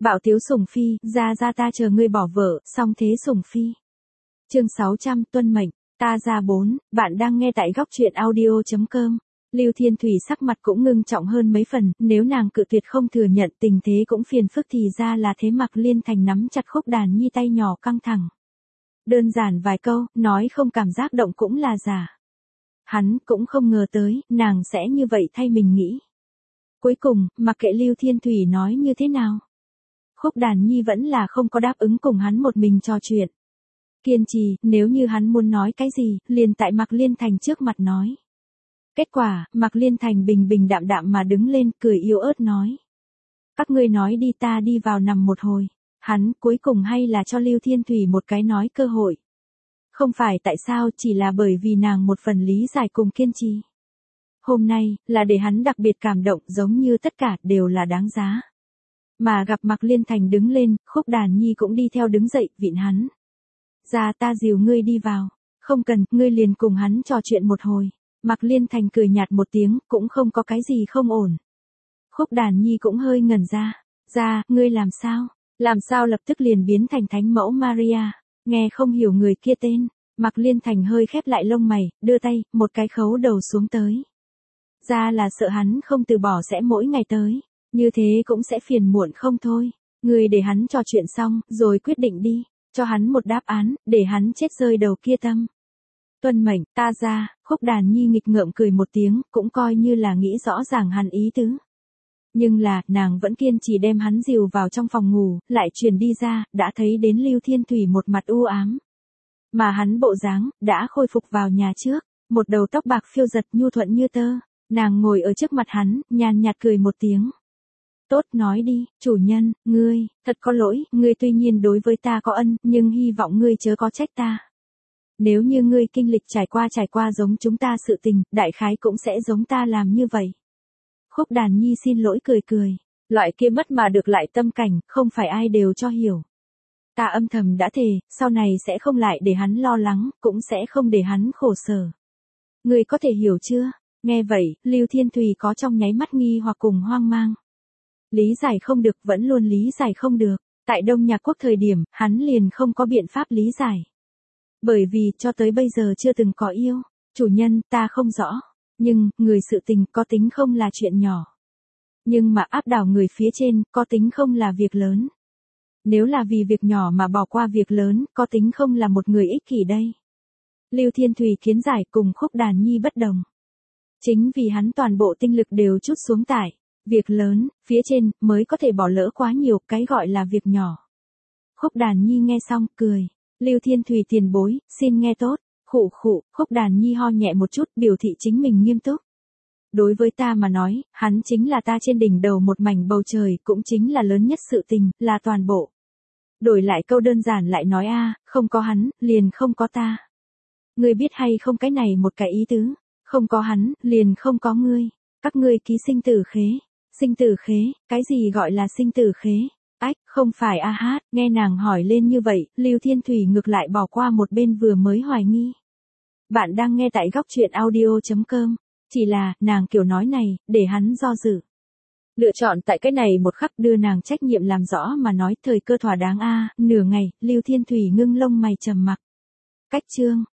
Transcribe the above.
Bạo tiếu sủng phi, ra ta chờ ngươi bỏ vợ, xong thế sủng phi. Chương 600, tuân mệnh, ta ra 4, bạn đang nghe tại góc truyện audio.com. Lưu Thiên Thủy sắc mặt cũng ngưng trọng hơn mấy phần, nếu nàng cự tuyệt không thừa nhận tình thế cũng phiền phức thì ra là thế. Mạc Liên Thành nắm chặt Khúc Đàn Nhi tay nhỏ căng thẳng. Đơn giản vài câu, nói không cảm giác động cũng là giả. Hắn cũng không ngờ tới, nàng sẽ như vậy thay mình nghĩ. Cuối cùng, mặc kệ Lưu Thiên Thủy nói như thế nào. Khúc Đàn Nhi vẫn là không có đáp ứng cùng hắn một mình trò chuyện. Kiên trì, nếu như hắn muốn nói cái gì, liền tại Mạc Liên Thành trước mặt nói. Kết quả, Mạc Liên Thành bình bình đạm đạm mà đứng lên, cười yếu ớt nói. Các ngươi nói đi, ta đi vào nằm một hồi. Hắn cuối cùng hay là cho Lưu Thiên Thủy một cái nói cơ hội. Không phải tại sao, chỉ là bởi vì nàng một phần lý giải cùng kiên trì. Hôm nay, là để hắn đặc biệt cảm động, giống như tất cả đều là đáng giá. Mà gặp Mạc Liên Thành đứng lên, Khúc Đàn Nhi cũng đi theo đứng dậy, vịn hắn. Ra ta dìu ngươi đi vào. Không cần, ngươi liền cùng hắn trò chuyện một hồi. Mạc Liên Thành cười nhạt một tiếng, cũng không có cái gì không ổn. Khúc Đàn Nhi cũng hơi ngẩn ra. Ra, ngươi làm sao? Làm sao lập tức liền biến thành thánh mẫu Maria? Nghe không hiểu người kia tên. Mạc Liên Thành hơi khép lại lông mày, đưa tay, một cái khấu đầu xuống tới. Ra là sợ hắn không từ bỏ sẽ mỗi ngày tới. Như thế cũng sẽ phiền muộn không thôi. Ngươi để hắn trò chuyện xong, rồi quyết định đi. Cho hắn một đáp án, để hắn chết rơi đầu kia tâm. Tuân mệnh, ta ra. Khúc Đàn Nhi nghịch ngợm cười một tiếng, cũng coi như là nghĩ rõ ràng hắn ý tứ. Nhưng là, nàng vẫn kiên trì đem hắn dìu vào trong phòng ngủ, lại truyền đi ra, đã thấy đến Lưu Thiên Thủy một mặt u ám. Mà hắn bộ dáng, đã khôi phục vào nhà trước, một đầu tóc bạc phiêu giật nhu thuận như tơ. Nàng ngồi ở trước mặt hắn, nhàn nhạt cười một tiếng. Tốt, nói đi, chủ nhân, ngươi, thật có lỗi, ngươi tuy nhiên đối với ta có ân, nhưng hy vọng ngươi chớ có trách ta. Nếu như ngươi kinh lịch trải qua giống chúng ta sự tình, đại khái cũng sẽ giống ta làm như vậy. Khúc Đàn Nhi xin lỗi cười. Loại kia mất mà được lại tâm cảnh, không phải ai đều cho hiểu. Ta âm thầm đã thề, sau này sẽ không lại để hắn lo lắng, cũng sẽ không để hắn khổ sở. Ngươi có thể hiểu chưa? Nghe vậy, Lưu Thiên Thủy có trong nháy mắt nghi hoặc cùng hoang mang. Lý giải không được, vẫn luôn lý giải không được. Tại Đông Nhạc Quốc thời điểm, hắn liền không có biện pháp lý giải. Bởi vì, cho tới bây giờ chưa từng có yêu. Chủ nhân, ta không rõ. Nhưng, người sự tình, có tính không là chuyện nhỏ. Nhưng mà áp đảo người phía trên, có tính không là việc lớn. Nếu là vì việc nhỏ mà bỏ qua việc lớn, có tính không là một người ích kỷ đây. Lưu Thiên Thủy kiến giải cùng Khúc Đàn Nhi bất đồng. Chính vì hắn toàn bộ tinh lực đều trút xuống tại việc lớn, phía trên, mới có thể bỏ lỡ quá nhiều, cái gọi là việc nhỏ. Khúc Đàn Nhi nghe xong, cười. Lưu Thiên Thủy tiền bối, xin nghe tốt. Khụ, Khúc Đàn Nhi ho nhẹ một chút, biểu thị chính mình nghiêm túc. Đối với ta mà nói, hắn chính là ta trên đỉnh đầu một mảnh bầu trời, cũng chính là lớn nhất sự tình, là toàn bộ. Đổi lại câu đơn giản lại nói không có hắn, liền không có ta. Ngươi biết hay không cái này một cái ý tứ, không có hắn, liền không có ngươi. Các ngươi ký sinh tử khế. Sinh tử khế, cái gì gọi là sinh tử khế? Ách, không phải hát, nghe nàng hỏi lên như vậy, Lưu Thiên Thủy ngược lại bỏ qua một bên vừa mới hoài nghi. Bạn đang nghe tại góc truyện audio.com, chỉ là, nàng kiểu nói này, để hắn do dự. Lựa chọn tại cái này một khắc đưa nàng trách nhiệm làm rõ mà nói thời cơ thỏa đáng nửa ngày, Lưu Thiên Thủy ngưng lông mày trầm mặc. Cách chương,